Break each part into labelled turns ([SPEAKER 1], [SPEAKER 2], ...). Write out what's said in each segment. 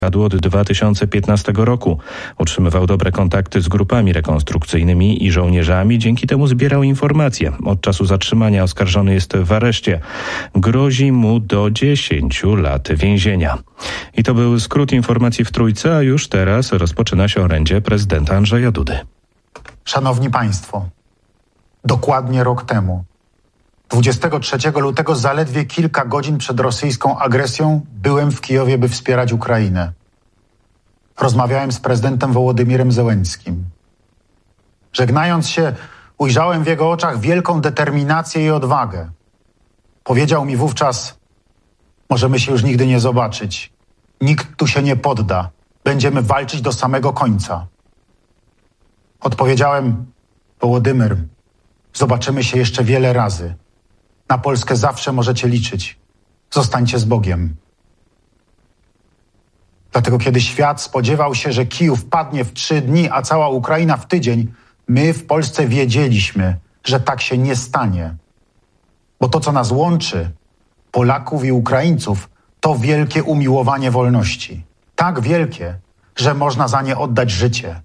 [SPEAKER 1] Od 2015 roku utrzymywał dobre kontakty z grupami rekonstrukcyjnymi i żołnierzami. Dzięki temu zbierał informacje. Od czasu zatrzymania oskarżony jest w areszcie. Grozi mu do 10 lat więzienia. I to był skrót informacji w Trójce, a już teraz rozpoczyna się orędzie prezydenta Andrzeja Dudy.
[SPEAKER 2] Szanowni Państwo, dokładnie rok temu, 23 lutego, zaledwie kilka godzin przed rosyjską agresją, byłem w Kijowie, by wspierać Ukrainę. Rozmawiałem z prezydentem Wołodymyrem Zełenskim. Żegnając się, ujrzałem w jego oczach wielką determinację i odwagę. Powiedział mi wówczas: możemy się już nigdy nie zobaczyć. Nikt tu się nie podda. Będziemy walczyć do samego końca. Odpowiedziałem: Wołodymyr, zobaczymy się jeszcze wiele razy. Na Polskę zawsze możecie liczyć. Zostańcie z Bogiem. Dlatego kiedy świat spodziewał się, że Kijów padnie w 3 dni, a cała Ukraina w tydzień, my w Polsce wiedzieliśmy, że tak się nie stanie. Bo to, co nas łączy, Polaków i Ukraińców, to wielkie umiłowanie wolności. Tak wielkie, że można za nie oddać życie.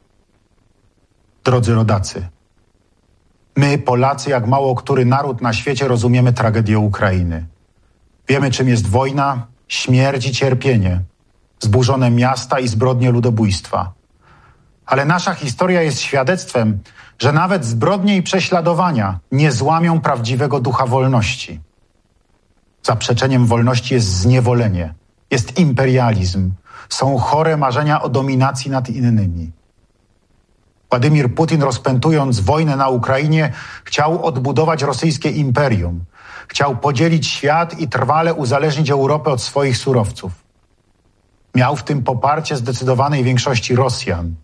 [SPEAKER 2] Drodzy rodacy, my, Polacy, jak mało który naród na świecie, rozumiemy tragedię Ukrainy. Wiemy, czym jest wojna, śmierć i cierpienie, zburzone miasta i zbrodnie ludobójstwa. Ale nasza historia jest świadectwem, że nawet zbrodnie i prześladowania nie złamią prawdziwego ducha wolności. Zaprzeczeniem wolności jest zniewolenie, jest imperializm, są chore marzenia o dominacji nad innymi. Władimir Putin, rozpętując wojnę na Ukrainie, chciał odbudować rosyjskie imperium. Chciał podzielić świat i trwale uzależnić Europę od swoich surowców. Miał w tym poparcie zdecydowanej większości Rosjan.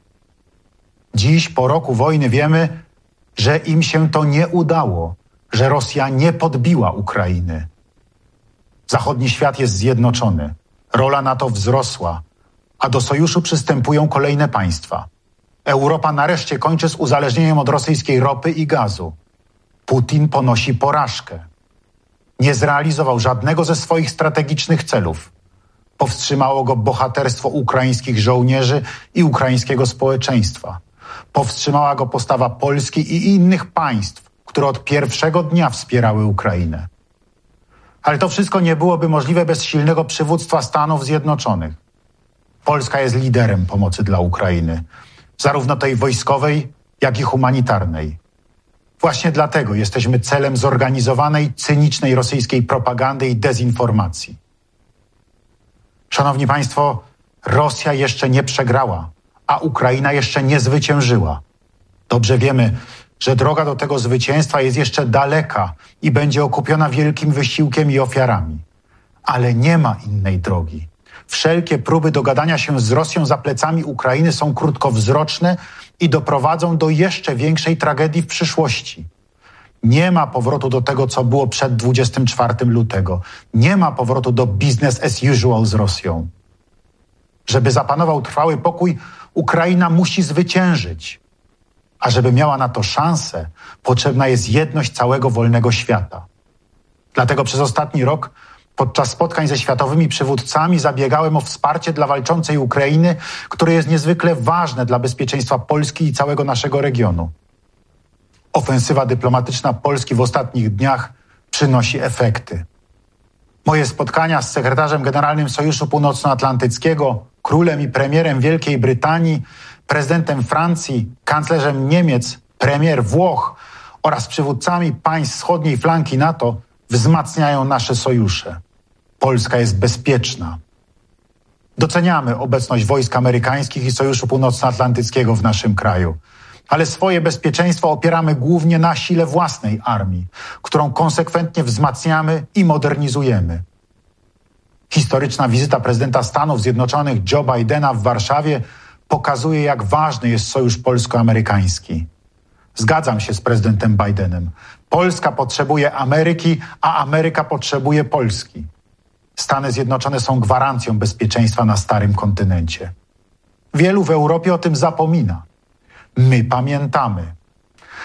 [SPEAKER 2] Dziś, po roku wojny, wiemy, że im się to nie udało, że Rosja nie podbiła Ukrainy. Zachodni świat jest zjednoczony. Rola NATO wzrosła, a do sojuszu przystępują kolejne państwa. Europa nareszcie kończy z uzależnieniem od rosyjskiej ropy i gazu. Putin ponosi porażkę. Nie zrealizował żadnego ze swoich strategicznych celów. Powstrzymało go bohaterstwo ukraińskich żołnierzy i ukraińskiego społeczeństwa. Powstrzymała go postawa Polski i innych państw, które od pierwszego dnia wspierały Ukrainę. Ale to wszystko nie byłoby możliwe bez silnego przywództwa Stanów Zjednoczonych. Polska jest liderem pomocy dla Ukrainy, zarówno tej wojskowej, jak i humanitarnej. Właśnie dlatego jesteśmy celem zorganizowanej, cynicznej rosyjskiej propagandy i dezinformacji. Szanowni Państwo, Rosja jeszcze nie przegrała, a Ukraina jeszcze nie zwyciężyła. Dobrze wiemy, że droga do tego zwycięstwa jest jeszcze daleka i będzie okupiona wielkim wysiłkiem i ofiarami. Ale nie ma innej drogi. Wszelkie próby dogadania się z Rosją za plecami Ukrainy są krótkowzroczne i doprowadzą do jeszcze większej tragedii w przyszłości. Nie ma powrotu do tego, co było przed 24 lutego. Nie ma powrotu do business as usual z Rosją. Żeby zapanował trwały pokój, Ukraina musi zwyciężyć. A żeby miała na to szansę, potrzebna jest jedność całego wolnego świata. Dlatego przez ostatni rok podczas spotkań ze światowymi przywódcami zabiegałem o wsparcie dla walczącej Ukrainy, które jest niezwykle ważne dla bezpieczeństwa Polski i całego naszego regionu. Ofensywa dyplomatyczna Polski w ostatnich dniach przynosi efekty. Moje spotkania z sekretarzem generalnym Sojuszu Północnoatlantyckiego, królem i premierem Wielkiej Brytanii, prezydentem Francji, kanclerzem Niemiec, premier Włoch oraz przywódcami państw wschodniej flanki NATO wzmacniają nasze sojusze. Polska jest bezpieczna. Doceniamy obecność wojsk amerykańskich i Sojuszu Północnoatlantyckiego w naszym kraju, ale swoje bezpieczeństwo opieramy głównie na sile własnej armii, którą konsekwentnie wzmacniamy i modernizujemy. Historyczna wizyta prezydenta Stanów Zjednoczonych Joe Bidena w Warszawie pokazuje, jak ważny jest sojusz polsko-amerykański. Zgadzam się z prezydentem Bidenem. Polska potrzebuje Ameryki, a Ameryka potrzebuje Polski. Stany Zjednoczone są gwarancją bezpieczeństwa na starym kontynencie. Wielu w Europie o tym zapomina. My pamiętamy.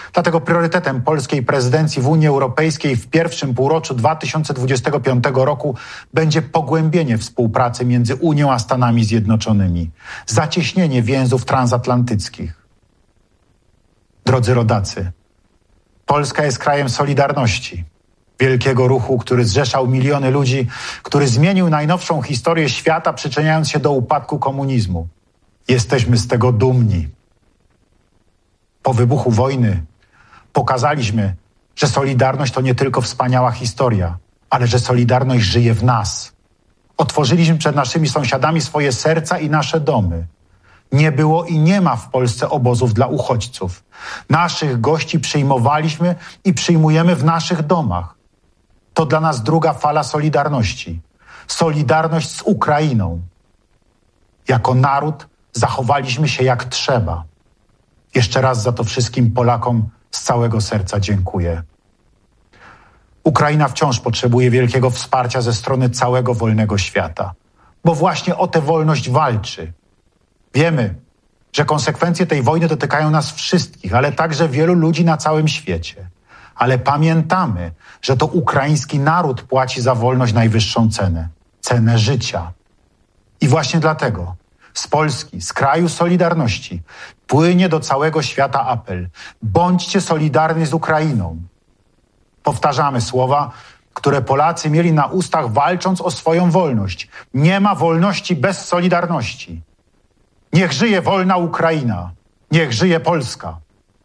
[SPEAKER 2] Dlatego priorytetem polskiej prezydencji w Unii Europejskiej w pierwszym półroczu 2025 roku będzie pogłębienie współpracy między Unią a Stanami Zjednoczonymi, zacieśnienie więzów transatlantyckich. Drodzy rodacy, Polska jest krajem solidarności, wielkiego ruchu, który zrzeszał miliony ludzi, który zmienił najnowszą historię świata, przyczyniając się do upadku komunizmu. Jesteśmy z tego dumni. Po wybuchu wojny pokazaliśmy, że solidarność to nie tylko wspaniała historia, ale że solidarność żyje w nas. Otworzyliśmy przed naszymi sąsiadami swoje serca i nasze domy. Nie było i nie ma w Polsce obozów dla uchodźców. Naszych gości przyjmowaliśmy i przyjmujemy w naszych domach. To dla nas druga fala solidarności. Solidarność z Ukrainą. Jako naród zachowaliśmy się jak trzeba. Jeszcze raz za to wszystkim Polakom z całego serca dziękuję. Ukraina wciąż potrzebuje wielkiego wsparcia ze strony całego wolnego świata, bo właśnie o tę wolność walczy. Wiemy, że konsekwencje tej wojny dotykają nas wszystkich, ale także wielu ludzi na całym świecie. Ale pamiętamy, że to ukraiński naród płaci za wolność najwyższą cenę. Cenę życia. I właśnie dlatego z Polski, z kraju Solidarności, płynie do całego świata apel. Bądźcie solidarni z Ukrainą. Powtarzamy słowa, które Polacy mieli na ustach, walcząc o swoją wolność. Nie ma wolności bez solidarności. Niech żyje wolna Ukraina. Niech żyje Polska.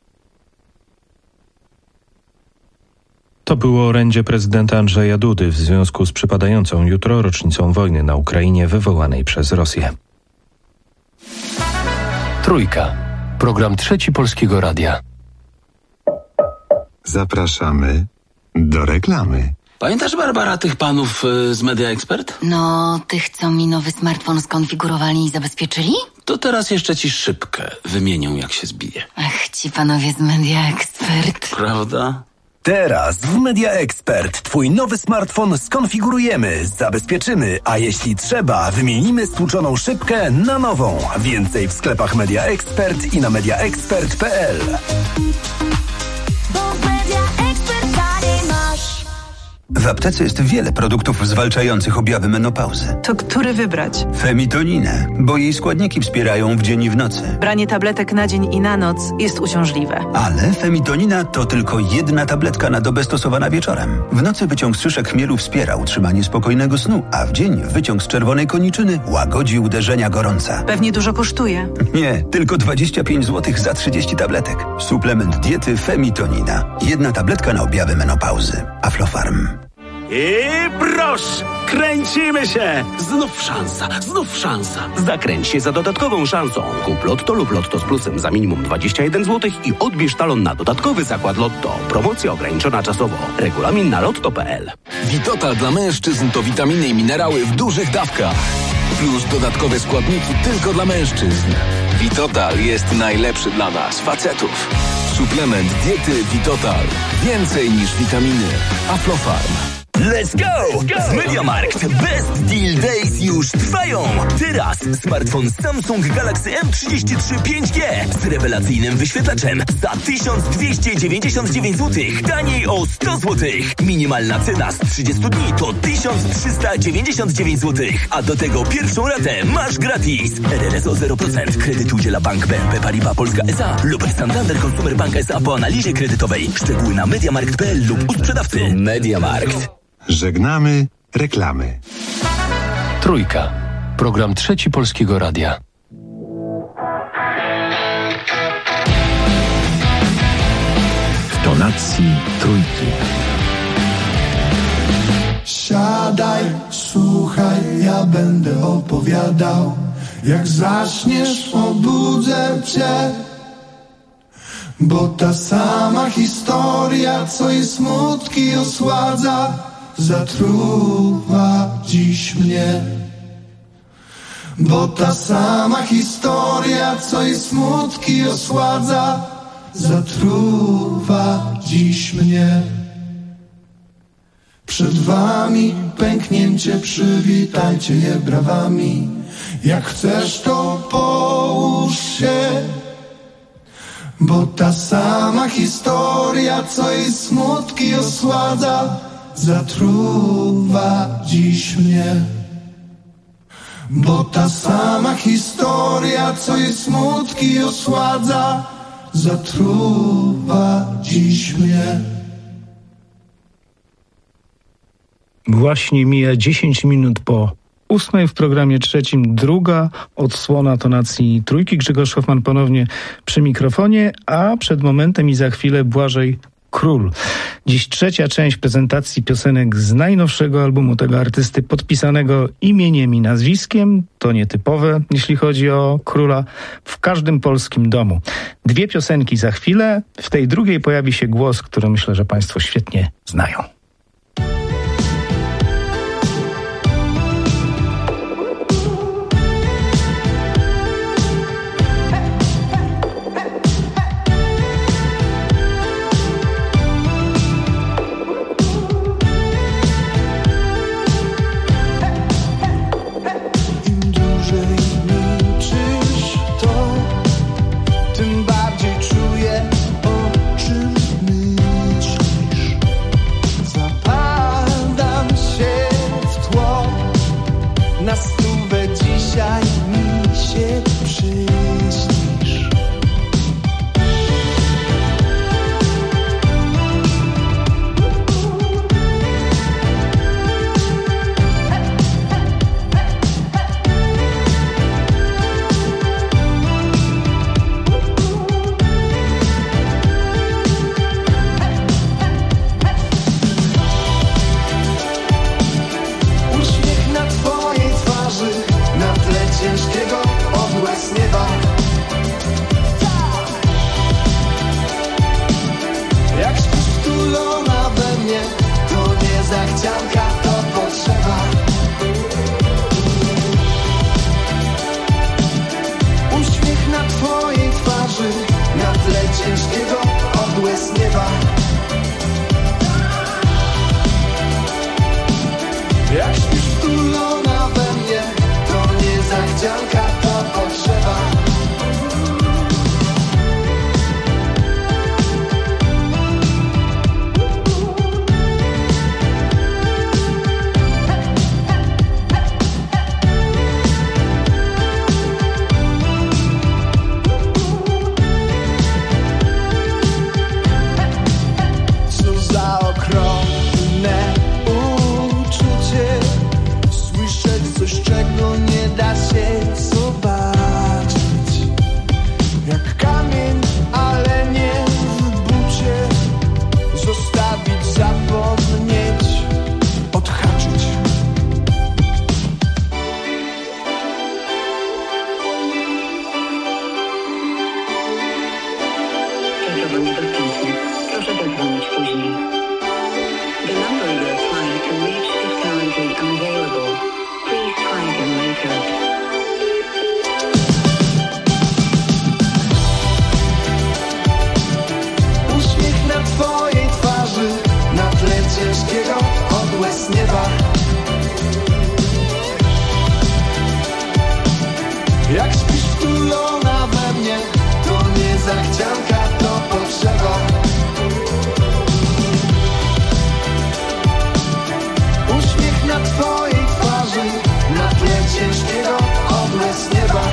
[SPEAKER 1] To było orędzie prezydenta Andrzeja Dudy w związku z przypadającą jutro rocznicą wojny na Ukrainie wywołanej przez Rosję.
[SPEAKER 3] Trójka. Program Trzeci Polskiego Radia.
[SPEAKER 4] Zapraszamy do reklamy.
[SPEAKER 5] Pamiętasz, Barbara, tych panów z Media Expert?
[SPEAKER 6] No, tych, co mi nowy smartfon skonfigurowali i zabezpieczyli?
[SPEAKER 5] To teraz jeszcze ci szybkę wymienią, jak się zbije.
[SPEAKER 6] Ach, ci panowie z Media Expert.
[SPEAKER 5] Prawda?
[SPEAKER 7] Teraz w Media Expert twój nowy smartfon skonfigurujemy, zabezpieczymy, a jeśli trzeba, wymienimy stłuczoną szybkę na nową. Więcej w sklepach Media Expert i na mediaexpert.pl.
[SPEAKER 8] W aptece jest wiele produktów zwalczających objawy menopauzy.
[SPEAKER 9] To który wybrać?
[SPEAKER 8] Femitoninę, bo jej składniki wspierają w dzień i w nocy.
[SPEAKER 9] Branie tabletek na dzień i na noc jest uciążliwe.
[SPEAKER 8] Ale femitonina to tylko jedna tabletka na dobę stosowana wieczorem. W nocy wyciąg z szyszek chmielu wspiera utrzymanie spokojnego snu, a w dzień wyciąg z czerwonej koniczyny łagodzi uderzenia gorąca.
[SPEAKER 9] Pewnie dużo kosztuje.
[SPEAKER 8] Nie, tylko 25 zł za 30 tabletek. Suplement diety Femitonina. Jedna tabletka na objawy menopauzy. Aflofarm.
[SPEAKER 5] I proszę, kręcimy się! Znów szansa. Zakręć się za dodatkową szansą. Kup Lotto lub Lotto z plusem za minimum 21 zł i odbierz talon na dodatkowy zakład Lotto. Promocja ograniczona czasowo. Regulamin na lotto.pl.
[SPEAKER 3] Vitotal dla mężczyzn to witaminy i minerały w dużych dawkach. Plus dodatkowe składniki tylko dla mężczyzn. Vitotal jest najlepszy dla nas, facetów. Suplement diety Vitotal. Więcej niż witaminy. Aflofarm.
[SPEAKER 7] Let's go! Z MediaMarkt Best Deal Days już trwają! Teraz smartfon Samsung Galaxy M33 5G z rewelacyjnym wyświetlaczem za 1299 zł, taniej o 100 zł. Minimalna cena z 30 dni to 1399 zł, a do tego pierwszą ratę masz gratis. RRS o 0%. Kredyt udziela Bank BNP Paribas Polska S.A. lub Santander Consumer Bank S.A. po analizie kredytowej. Szczegóły na mediamarkt.pl lub u sprzedawcy. MediaMarkt.
[SPEAKER 4] Żegnamy reklamy.
[SPEAKER 3] Trójka. Program Trzeci Polskiego Radia.
[SPEAKER 4] W tonacji trójki.
[SPEAKER 10] Siadaj, słuchaj, ja będę opowiadał. Jak zaśniesz, obudzę cię. Bo ta sama historia, co i smutki osładza, zatruwa dziś mnie. Bo ta sama historia, co i smutki osładza, zatruwa dziś mnie. Przed wami pęknięcie, przywitajcie je brawami. Jak chcesz, to połóż się. Bo ta sama historia, co jej smutki osładza, zatruwa dziś mnie. Bo ta sama historia, co jej smutki osładza, zatruwa dziś mnie.
[SPEAKER 11] Właśnie mija 10 minut po 8 w programie trzecim. Druga odsłona tonacji trójki. Grzegorz Hoffman ponownie przy mikrofonie, a przed momentem i za chwilę Błażej Król. Dziś trzecia część prezentacji piosenek z najnowszego albumu tego artysty podpisanego imieniem i nazwiskiem. To nietypowe, jeśli chodzi o Króla, w każdym polskim domu. 2 piosenki za chwilę. W tej drugiej pojawi się głos, który myślę, że Państwo świetnie znają.
[SPEAKER 10] Jak śpisz wtulona we mnie, to nie zachcianka, to potrzeba. Uśmiech na twojej twarzy, na tle ciężkiego odbłysku nieba.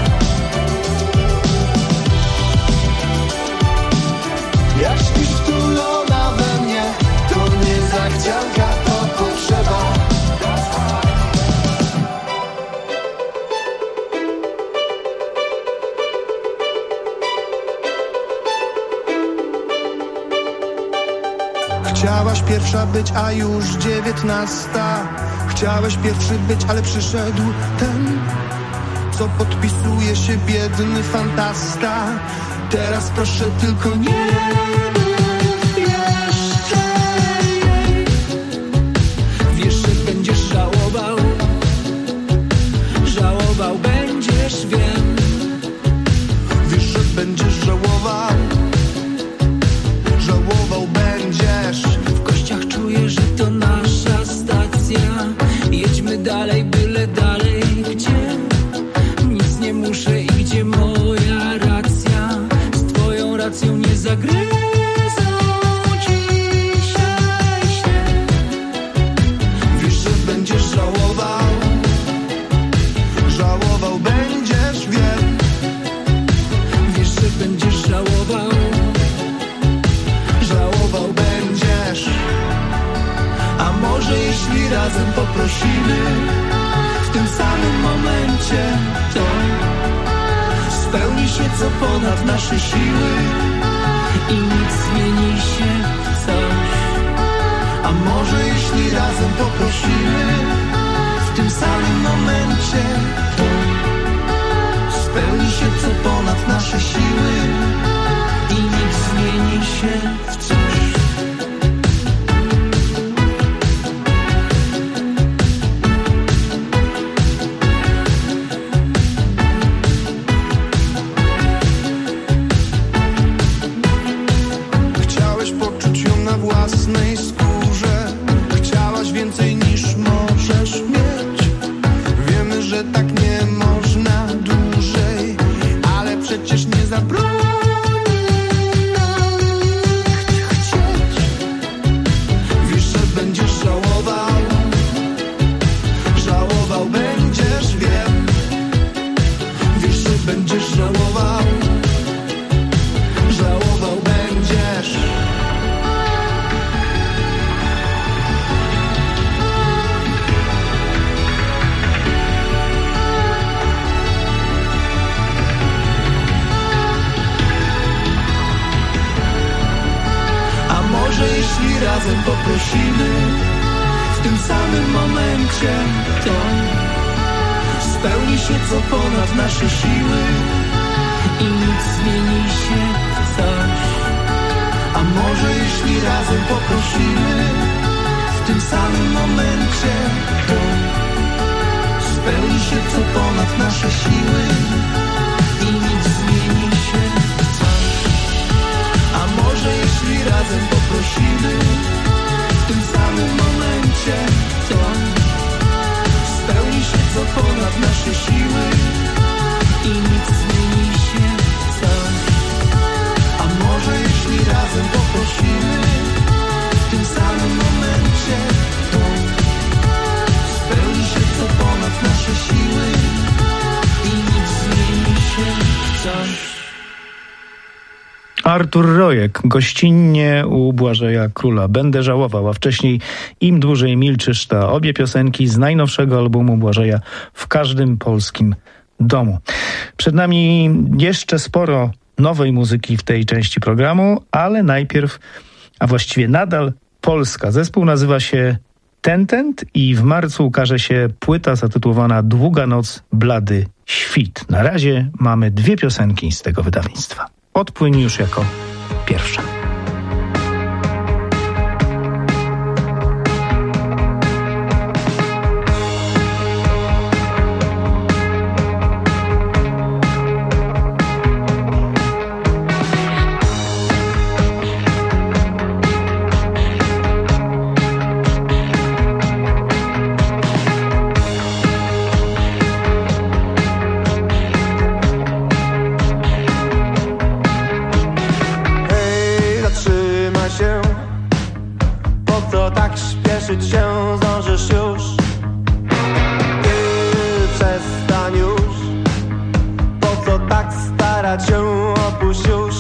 [SPEAKER 10] Jak śpisz wtulona we mnie, to nie zachcianka, to potrzeba. Chciałaś pierwsza być, a już 19. Chciałeś pierwszy być, ale przyszedł ten, co podpisuje się biedny fantasta. Teraz proszę tylko nie mów jeszcze jej. Wiesz, że będziesz żałował. Żałował będziesz, wiem. Wiesz, że będziesz żałował. Żałował będziesz. W kościach czuję, że to nasza stacja. Jedźmy dalej, byle dalej. Gdzie? Nic nie muszę i gdzie moja racja? Z twoją racją nie się co ponad nasze siły i nic zmieni się w coś. A może jeśli razem poprosimy, w tym samym momencie to spełni się co ponad nasze siły i nic zmieni się w coś.
[SPEAKER 12] Chciałeś poczuć ją na własnej skórze, chciałaś więcej niż możesz mieć. Wiemy, że tak nie można dłużej, ale przecież nie zabroni nam chcieć. Wiesz, że będziesz żałował, żałował będziesz, wiem. Wiesz, że będziesz żałował, żałował będziesz.
[SPEAKER 10] Może jeśli razem poprosimy, w tym samym momencie to spełni się co ponad nasze siły i nic zmieni się w coś. A może jeśli razem poprosimy, w tym samym momencie to spełni się co ponad nasze siły i nic zmieni się w coś. A może jeśli razem poprosimy, w tym samym momencie to spełni się co ponad nasze siły i nic zmieni się w coś. A może jeśli razem poprosimy, w tym samym momencie to spełni się co ponad nasze siły i nic zmieni się w coś.
[SPEAKER 11] Artur Rojek, gościnnie u Błażeja Króla. Będę żałował, a wcześniej Im dłużej milczysz. To obie piosenki z najnowszego albumu Błażeja W każdym polskim domu. Przed nami jeszcze sporo nowej muzyki w tej części programu, ale najpierw, a właściwie nadal Polska. Zespół nazywa się Tentent i w marcu ukaże się płyta zatytułowana Długa noc, blady świt. Na razie mamy 2 piosenki z tego wydawnictwa. Odpłyń już jako pierwsza.
[SPEAKER 13] Się zdążysz już. Ty przestań już. Po co tak starać się, opuść już.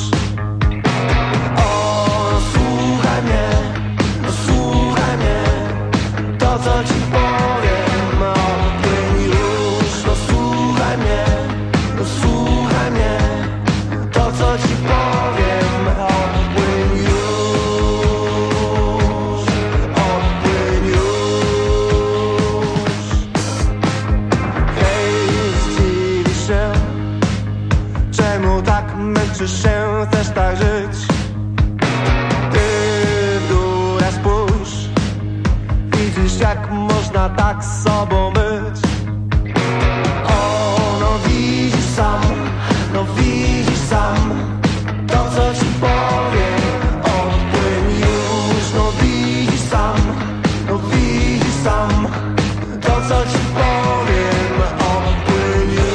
[SPEAKER 13] O, no słuchaj mnie, no słuchaj mnie. To co ci powiem, odpłyń już. No słuchaj mnie, no słuchaj mnie. To co ci powiem, odpłyń już. Męczysz się, chcesz tak żyć. Ty w górę spójrz. Widzisz jak można tak z sobą być. O, no widzisz sam, no widzisz sam. To co ci powiem, odpłyń już. No widzisz sam, no widzisz sam. To co ci powiem, odpłyń już.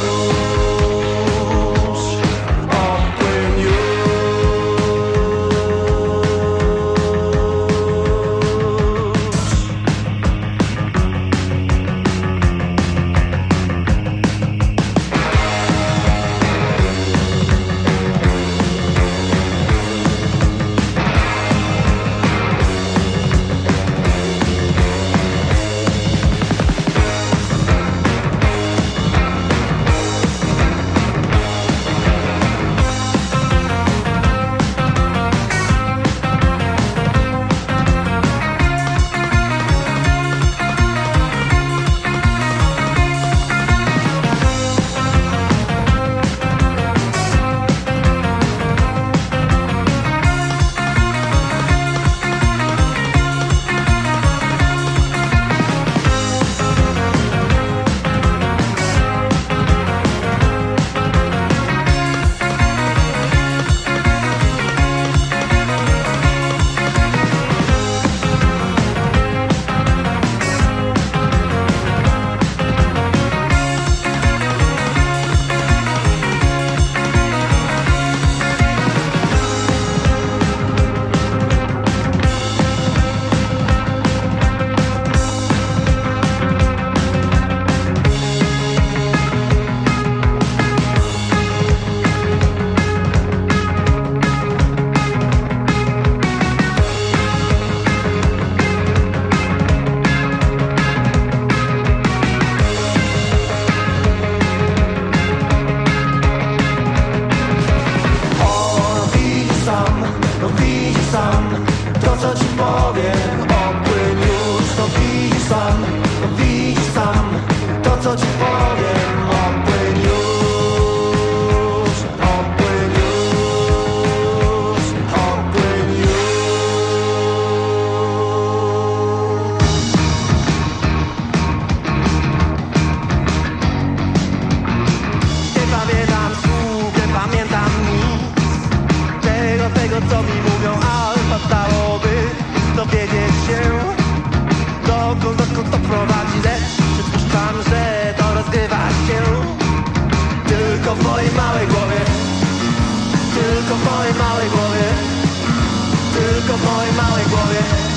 [SPEAKER 13] tylko w mojej małej głowie, tylko w mojej małej głowie, tylko w mojej małej głowie.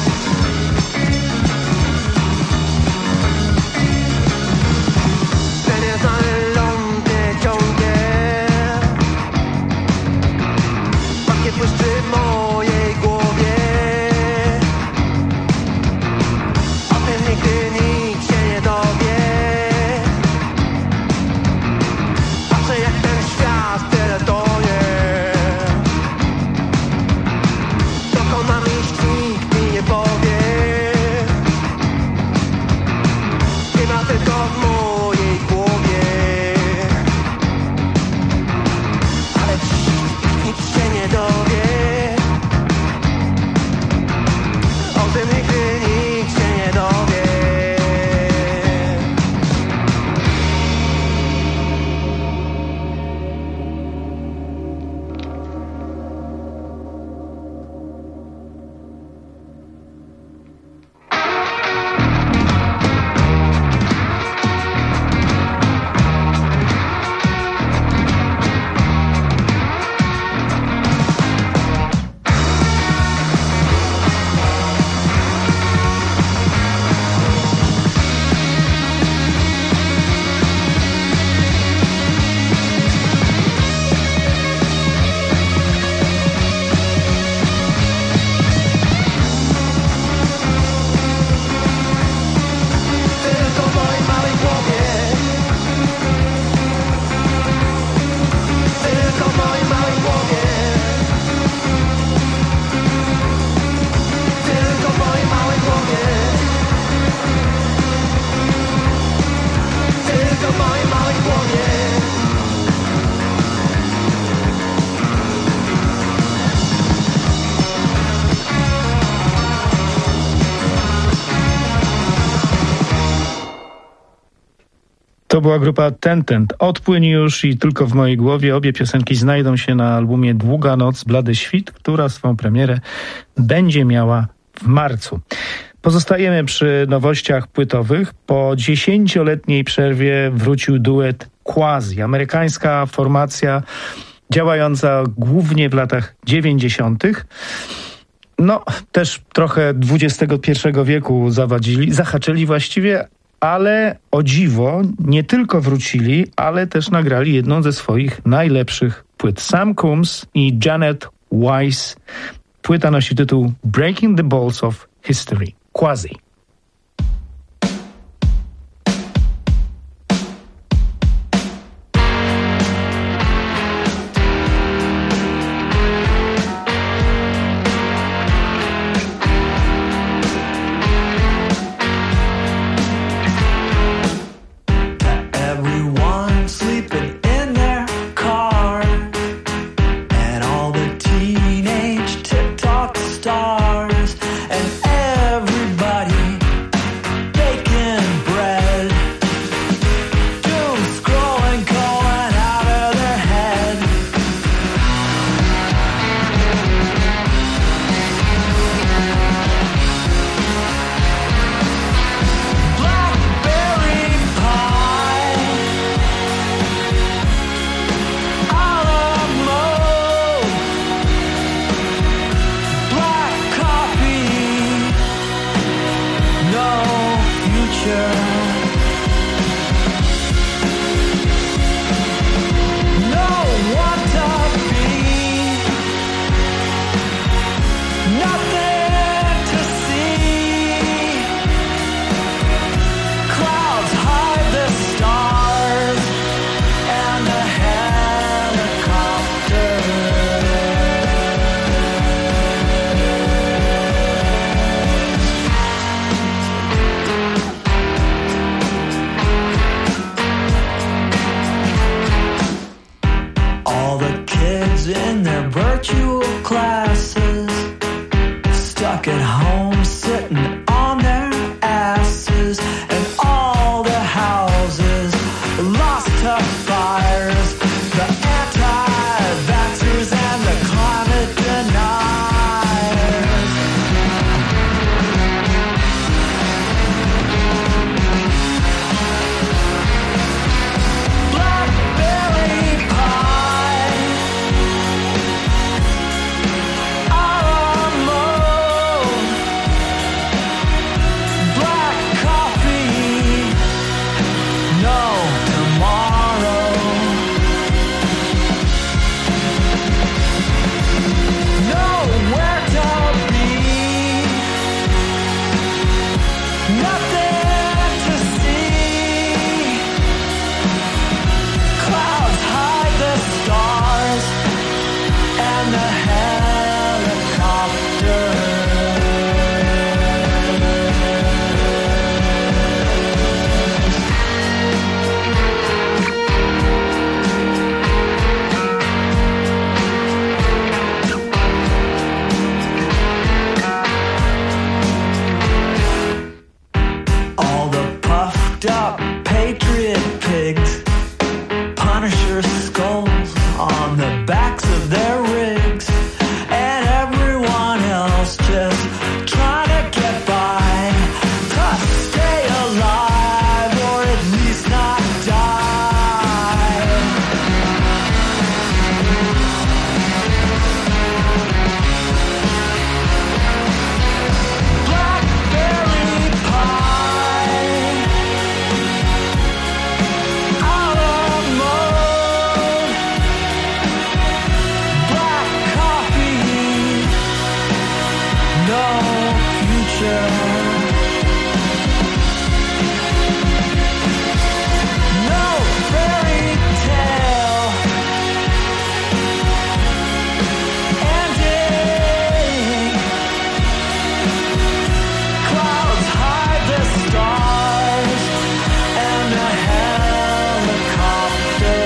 [SPEAKER 13] Ten nieznany ląd nie ciągnie, pakiet błyszczy w mojej głowie. O tym nigdy nikt się nie dowie. Patrzę jak ten świat tyle tonie. Dokąd mam iść, nikt mi nie powie. Chyba tylko w mojej głowie. Ale nikt się nie dowie. O tym nigdy nikt się nie dowie. Tylko w mojej małej głowie, tylko w mojej małej głowie, tylko w mojej małej głowie, tylko w mojej małej głowie.
[SPEAKER 11] To była grupa Tentent. Odpłyń już i tylko w mojej głowie. Obie piosenki znajdą się na albumie Długa noc, blady świt, która swą premierę będzie miała w marcu. Pozostajemy przy nowościach płytowych. Po 10-letniej przerwie wrócił duet Quasi, amerykańska formacja działająca głównie w latach 90. No, też trochę XXI wieku zahaczyli właściwie, ale o dziwo nie tylko wrócili, ale też nagrali jedną ze swoich najlepszych płyt. Sam Coombs i Janet Weiss. Płyta nosi tytuł Breaking the Balls of History. Quasi.
[SPEAKER 10] Everyone sleeping in their car, and all the teenage TikTok stars, and everybody baking bread, doom scrolling, going out of their head. Blackberry pie, Alamo, black coffee, no future, no one to be, nothing to see. Clouds hide the stars and the helicopter. All the kids in their virtual classes, stuck at home sitting on their asses, and all the houses lost to fires. The anti-vaxxers and the climate deniers. Blackberry Punisher skulls on the backs of their rigs, and everyone else just trying to get by, to stay alive or at least not die. Blackberry pie, out of mode, black coffee, no future. No fairy tale ending. Clouds hide the stars and a helicopter.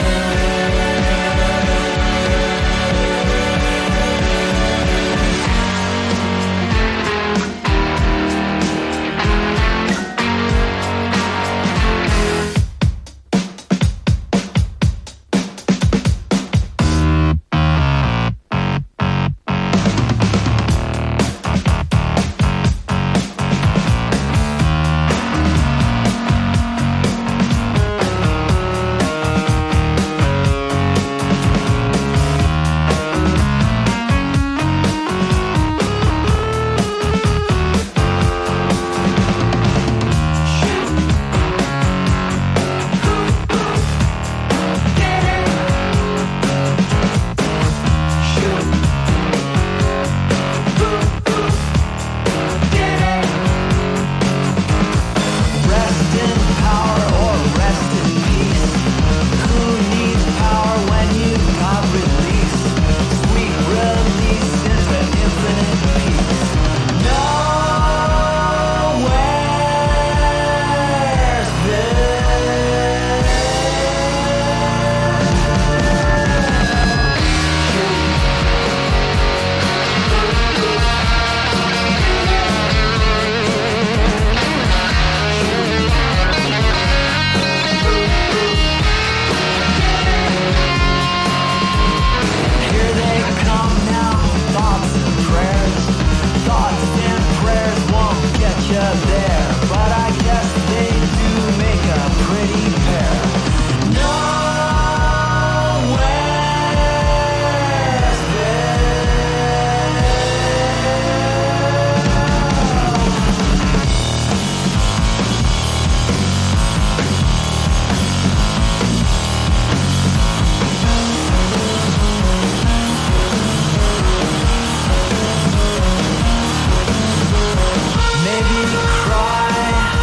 [SPEAKER 10] Rest in power or rest in peace. Who needs power when you've got release? Sweet release into infinite peace. Nowhere's Here they come now, thoughts and prayers. Thoughts and prayers won't get you there, but I guess they do make a pretty pair. Nowhere's maybe cry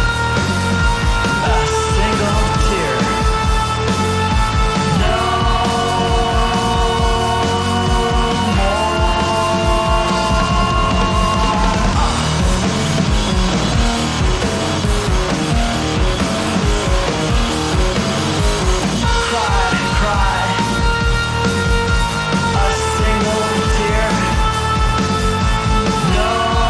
[SPEAKER 10] a single tear. No more. Cry a single tear. No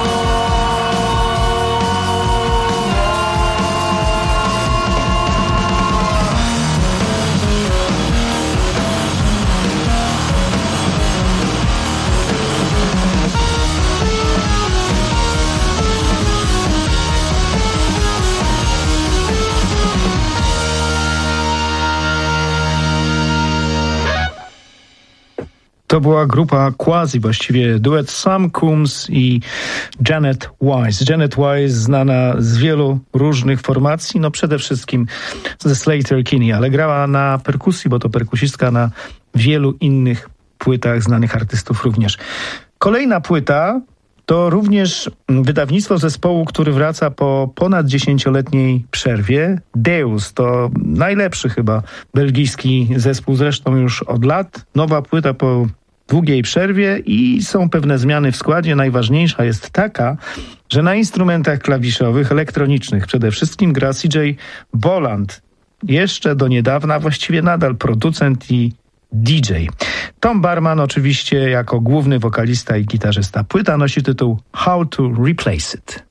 [SPEAKER 11] To była grupa Quasi, właściwie duet Sam Coombs i Janet Wise. Janet Wise znana z wielu różnych formacji, no przede wszystkim ze Sleater-Kinney, ale grała na perkusji, bo to perkusistka na wielu innych płytach znanych artystów również. Kolejna płyta to również wydawnictwo zespołu, który wraca po ponad 10-letniej przerwie. Deus to najlepszy chyba belgijski zespół, zresztą już od lat. Nowa płyta po długiej przerwie i są pewne zmiany w składzie. Najważniejsza jest taka, że na instrumentach klawiszowych, elektronicznych przede wszystkim gra CJ Boland. Jeszcze do niedawna, właściwie nadal producent i DJ. Tom Barman oczywiście jako główny wokalista i gitarzysta. Płyta nosi tytuł How to Replace It.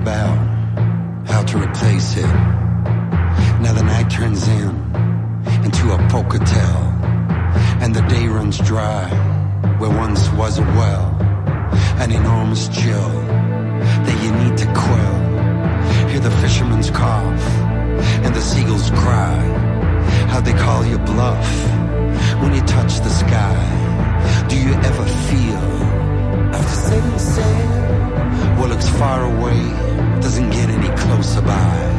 [SPEAKER 14] about how to replace it. Now the night turns into a polka tell, and the day runs dry where once was a well, an enormous chill that you need to quell. Hear the fisherman's cough and the seagulls cry, how they call you bluff when you touch the sky. Do you ever feel after setting sail what looks far away doesn't get any closer by?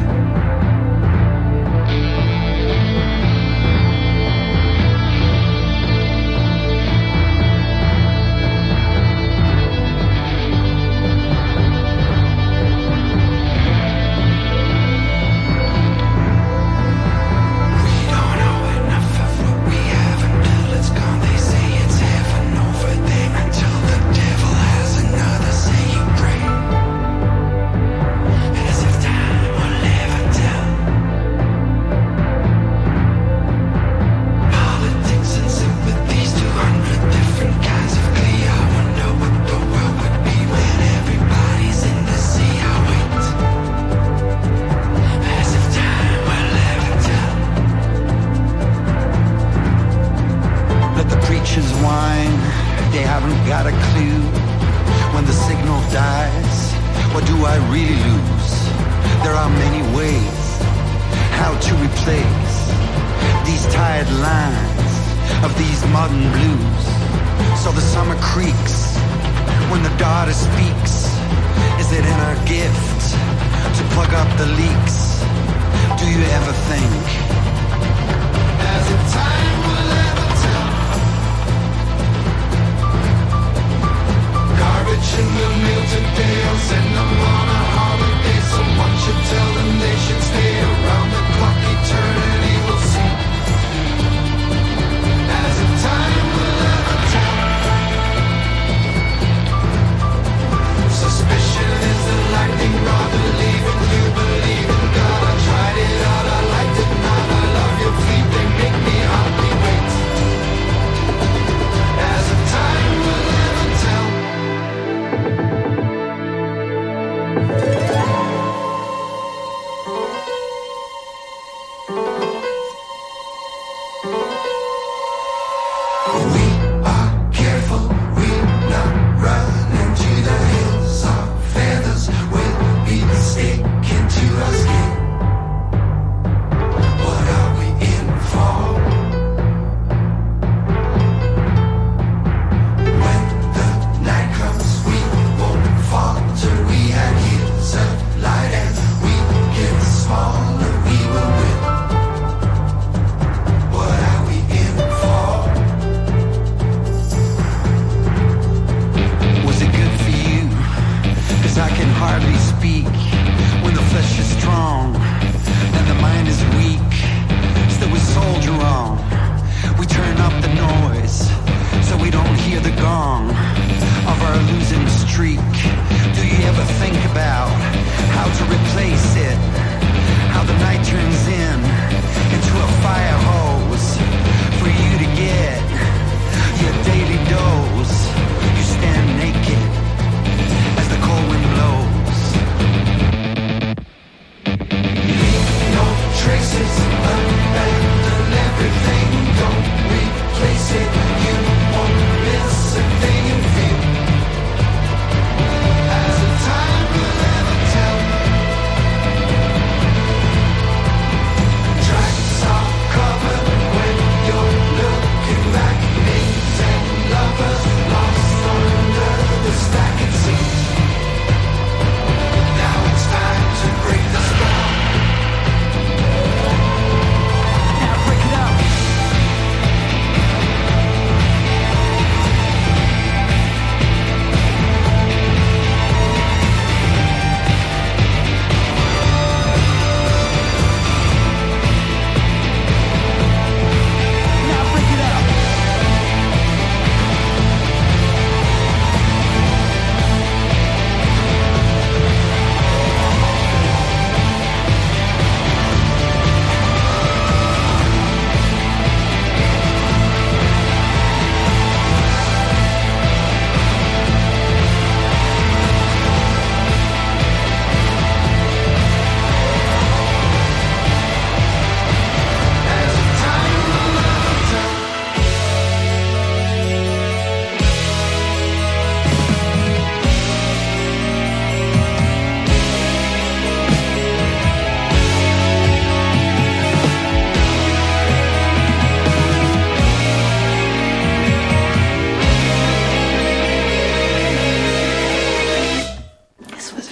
[SPEAKER 10] Believe in you, believe in God. I tried it out, I liked it not.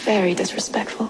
[SPEAKER 15] very disrespectful.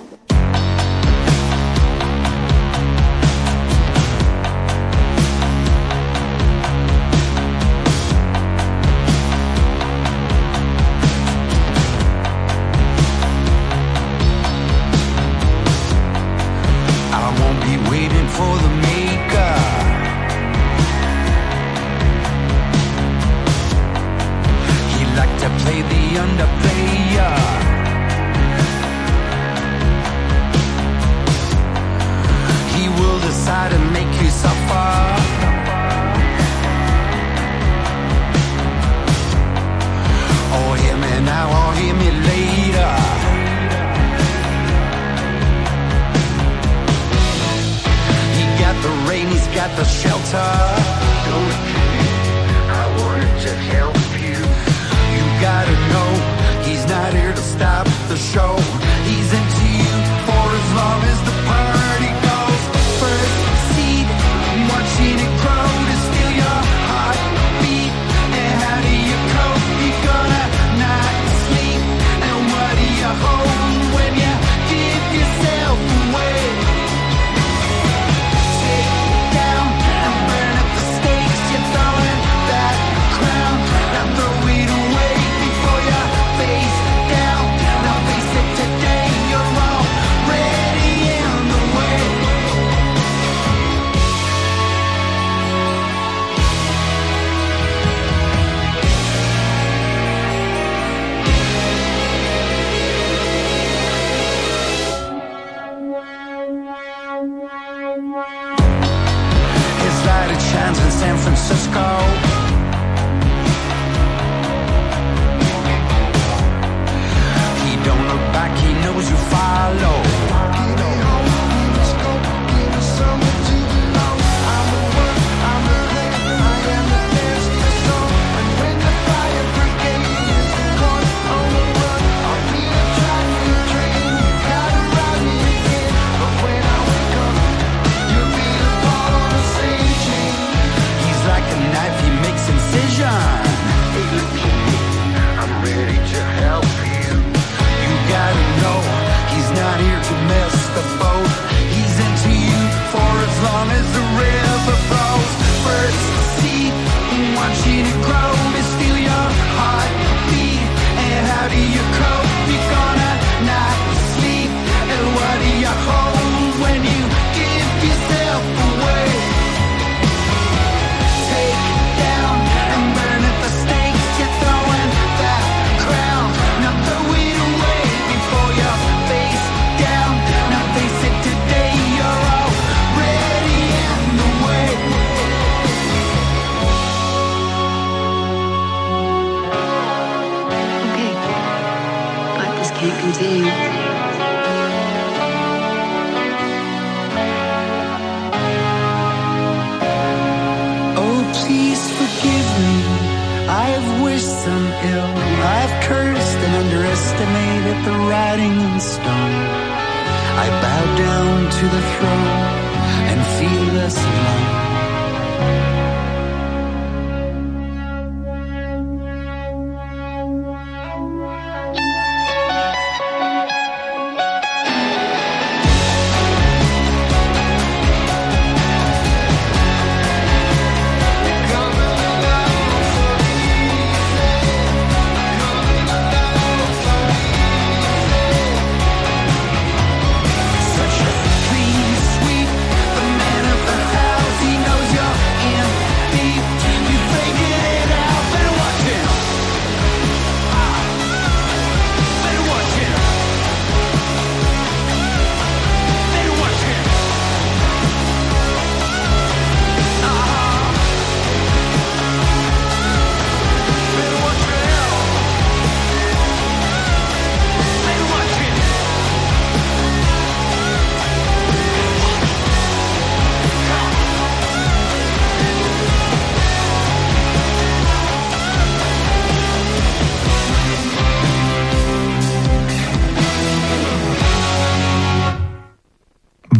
[SPEAKER 10] Such a clean sweep, the man of the house.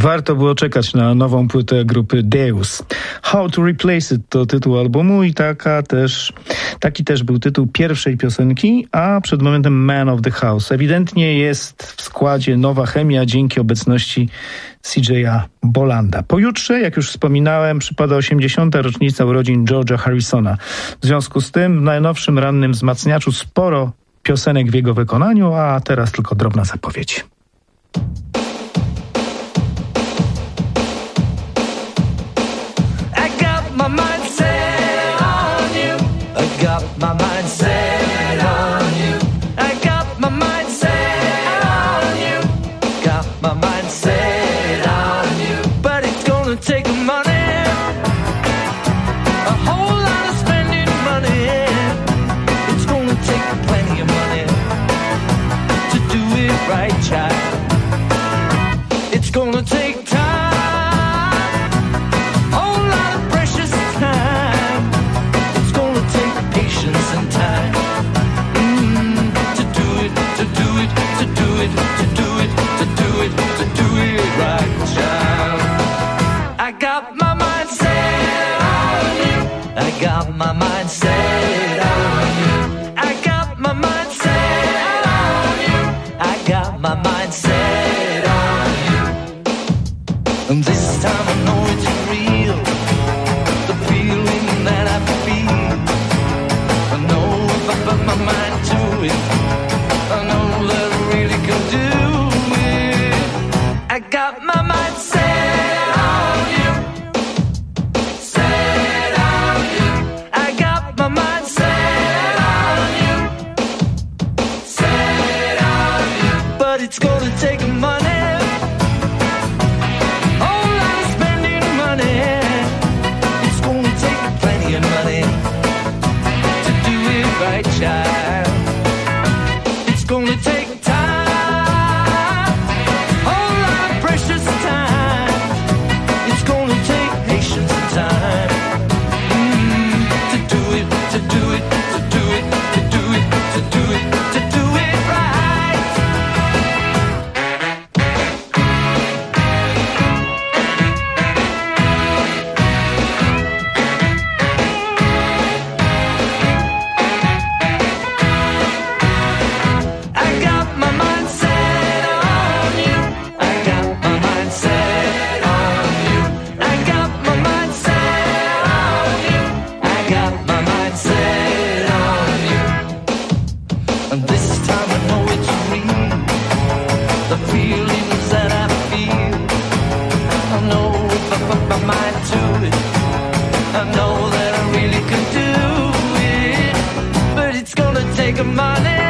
[SPEAKER 11] warto było czekać na nową płytę grupy Deus. How to Replace It to tytuł albumu i taki też był tytuł pierwszej piosenki, a przed momentem Man of the House. Ewidentnie jest w składzie nowa chemia dzięki obecności CJ'a Bolanda. Pojutrze, jak już wspominałem, przypada 80. rocznica urodzin George'a Harrisona. W związku z tym w najnowszym rannym wzmacniaczu sporo piosenek w jego wykonaniu, a teraz tylko drobna zapowiedź.
[SPEAKER 10] My mind set on you. I got my mind set on you. Got my mind set on you. But it's gonna take money, a whole lot of spending money. It's gonna take plenty of money to do it right, child. It's gonna take time, whole lot of precious time. It's gonna take patience and time to do it, to do it, to do it, to do it, to do it, to do it right, child. I got my mind set on you. I got my mind set on you. I got my mind set on you. I got my mind set on you. And this time I know it's real, the feeling that I feel. I know if I put my mind to it, I know that I really can do it. I got my mind set on you, set on you. I got my mind set on you, set on you. But it's gonna take money, whole lot of spending money. It's gonna take plenty of money to do it right, child. It's gonna take time, whole lot of precious time. It's gonna take patience and time to do it, to do it, to do it, to do it, to do it, to do it right. I got my mind set on you. I got my mind set on you. I got my mind set on you. I got my mind set on you. And this time I know it's real, the feelings that I feel. I know if I put my mind to it, I know that I really could do it. But it's gonna take money,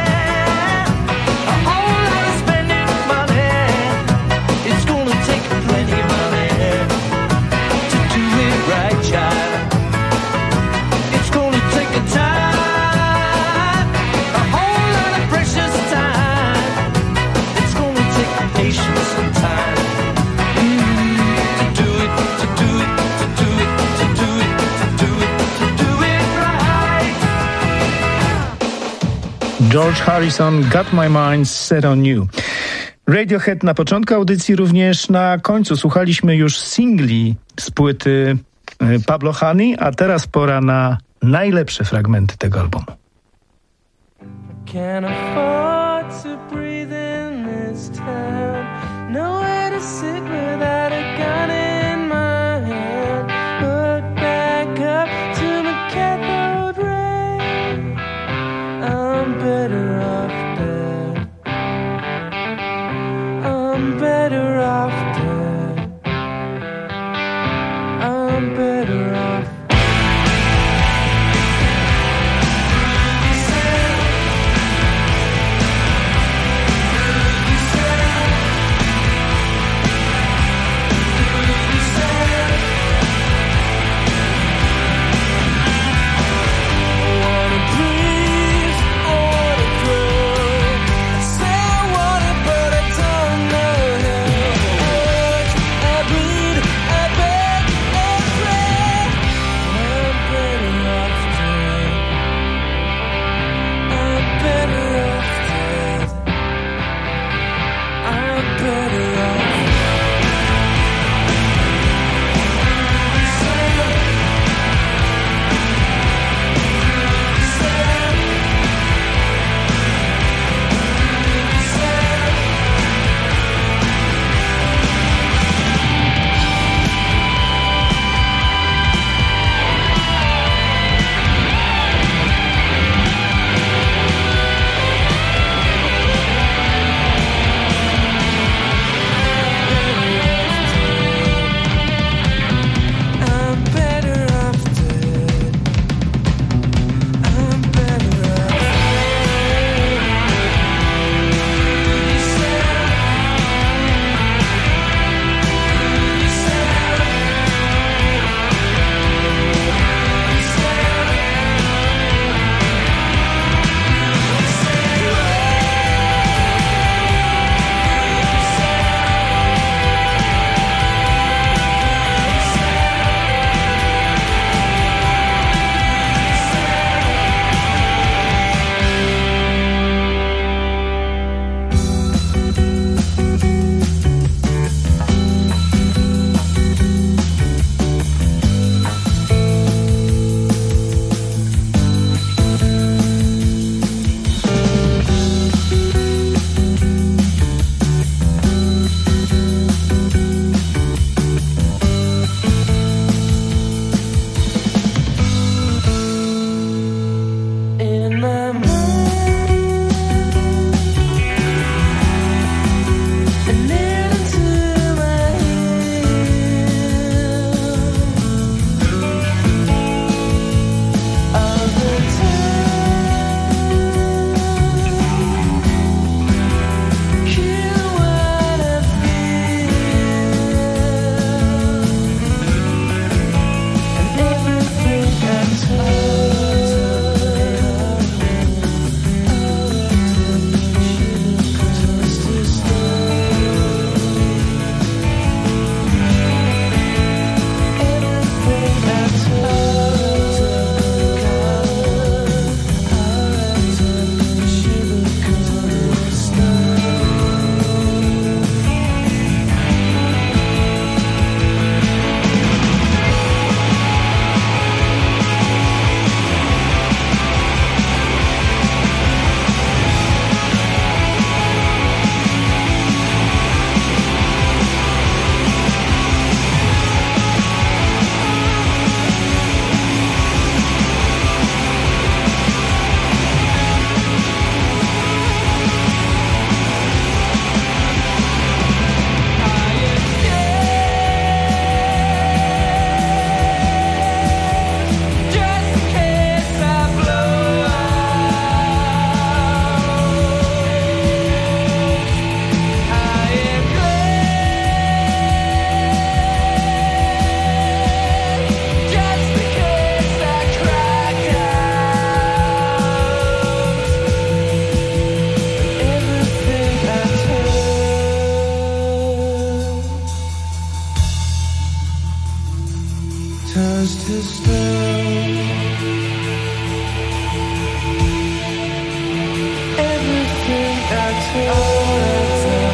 [SPEAKER 10] a whole lot of spending money. It's gonna take plenty of money to do it right, child. It's gonna take a time, a whole lot of precious time. It's gonna take patience and time to do it, to do it, to do it, to do it, to do it, to do it right.
[SPEAKER 11] George Harrison, Got My Mind Set on You. Radiohead na początku audycji, również na końcu. Słuchaliśmy już singli z płyty Pablo Honey, a teraz pora na najlepsze fragmenty tego albumu.
[SPEAKER 10] Can't afford to breathe in this town. Nowhere to sit without a gun in my hand. Look back up to my cathode ray. I'm better off dead. I'm better off dead. I'm better off. turns to stone. Everything I told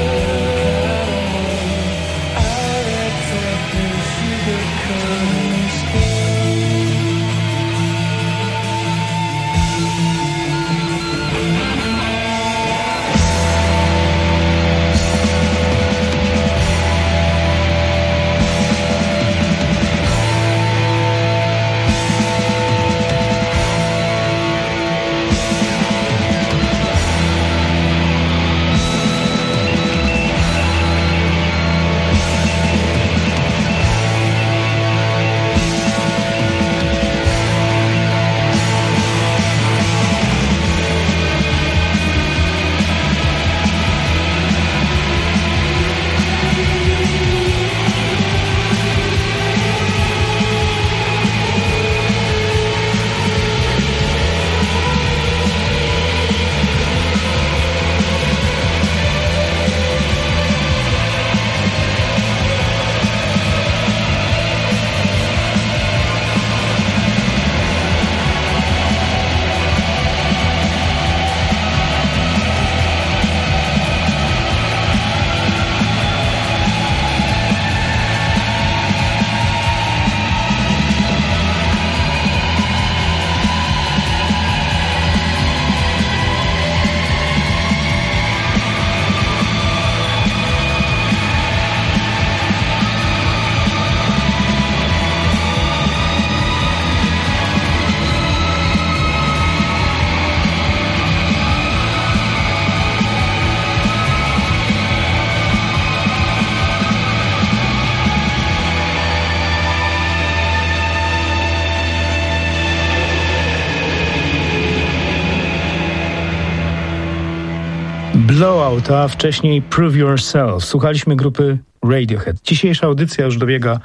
[SPEAKER 11] Blowout, a wcześniej Prove Yourself. Słuchaliśmy grupy Radiohead. Dzisiejsza audycja już dobiega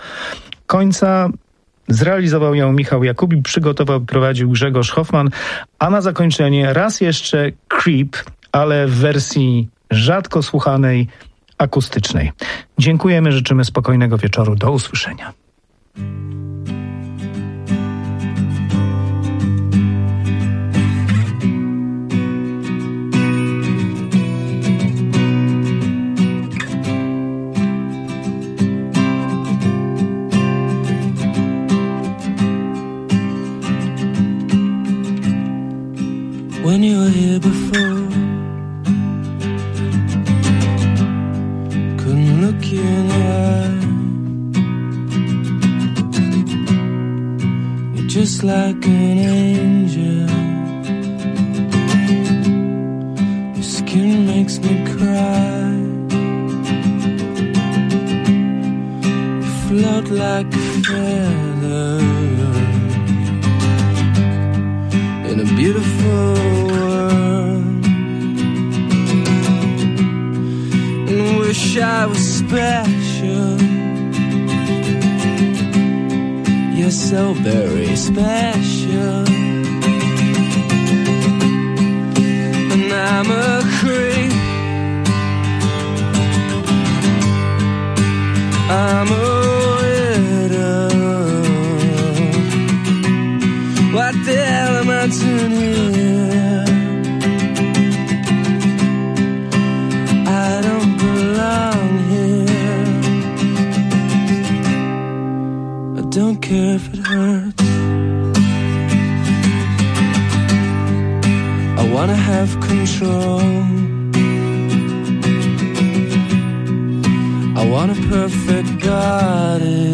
[SPEAKER 11] końca. Zrealizował ją Michał Jakubik, przygotował, prowadził Grzegorz Hoffman, a na zakończenie raz jeszcze Creep, ale w wersji rzadko słuchanej, akustycznej. Dziękujemy, życzymy spokojnego wieczoru. Do usłyszenia.
[SPEAKER 10] When you were here before, couldn't look you in the eye. You're just like an angel. Your skin makes me cry. You float like a feather in a beautiful world, and wish I was special. You're so very special, and I'm a creep. I'm a what the hell am I doing here? I don't belong here. I don't care if it hurts. I wanna have control. I want a perfect body.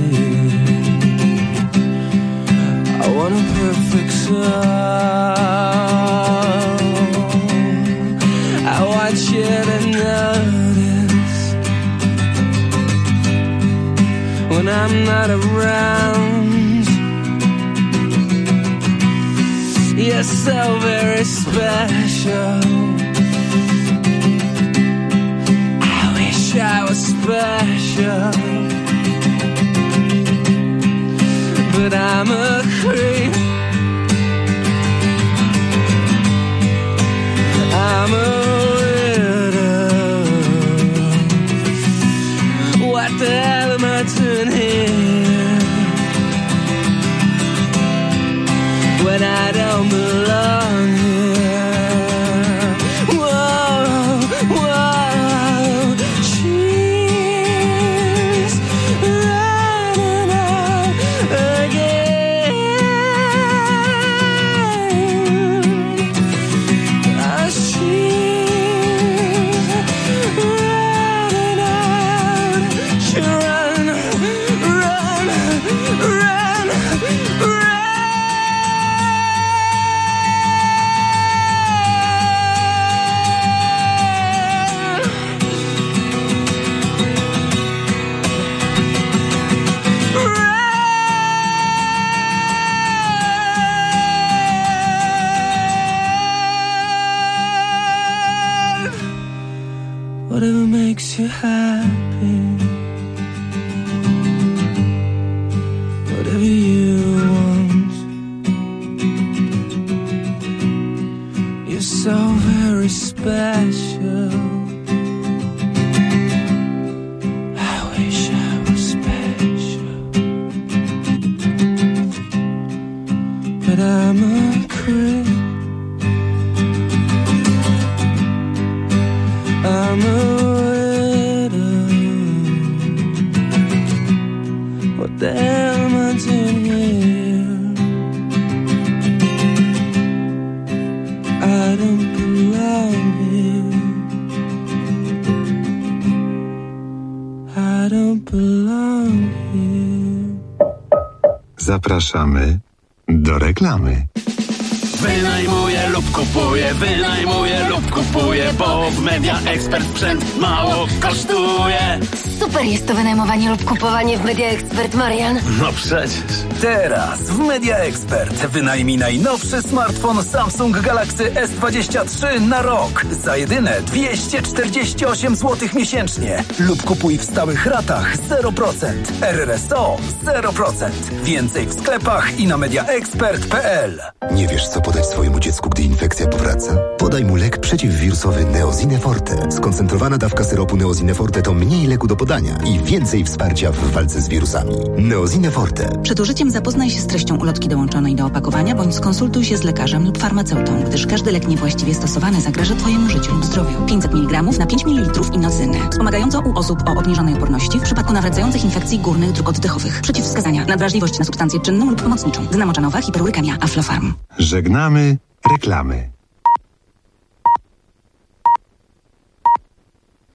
[SPEAKER 10] I want a perfect soul. I want you to notice when I'm not around. You're so very special. I wish I was special, but I'm a creep. I'm a widow. What the hell am I doing here? whatever you want. You're so very special. I wish I was special, but I'm a creep. I'm a widow. What the hell am I doing here? I don't belong here. I don't belong here.
[SPEAKER 4] Zapraszamy do reklamy.
[SPEAKER 5] Wynajmuję lub kupuję, bo w Media Expert sprzęt mało kosztuje.
[SPEAKER 6] Super jest to wynajmowanie lub kupowanie w Media Expert, Marian.
[SPEAKER 5] No przecież.
[SPEAKER 7] Teraz w Media Expert wynajmij najnowszy smartfon Samsung Galaxy S23 na rok za jedyne 248 zł miesięcznie lub kupuj w stałych ratach 0%. RRSO 0%. Więcej w sklepach i na mediaexpert.pl.
[SPEAKER 15] Nie wiesz, co podać swojemu dziecku, gdy infekcja powraca? Podaj mu lek przeciwwirusowy Neosine Forte. Skoncentrowana dawka syropu Neosine Forte to mniej leku do podania i więcej wsparcia w walce z wirusami. Neosine Forte.
[SPEAKER 16] Przed użyciem zapoznaj się z treścią ulotki dołączonej do opakowania bądź skonsultuj się z lekarzem lub farmaceutą, gdyż każdy lek niewłaściwie stosowany zagraża Twojemu życiu lub zdrowiu. 500 mg na 5 ml inocyny. Wspomagająco u osób o obniżonej odporności w przypadku nawracających infekcji górnych dróg oddechowych. Przeciwwskazania: nadwrażliwość na substancję czynną lub pomocniczą. Dynamoczanowa, hiperurykemia, Aflofarm.
[SPEAKER 4] Żegnamy reklamy.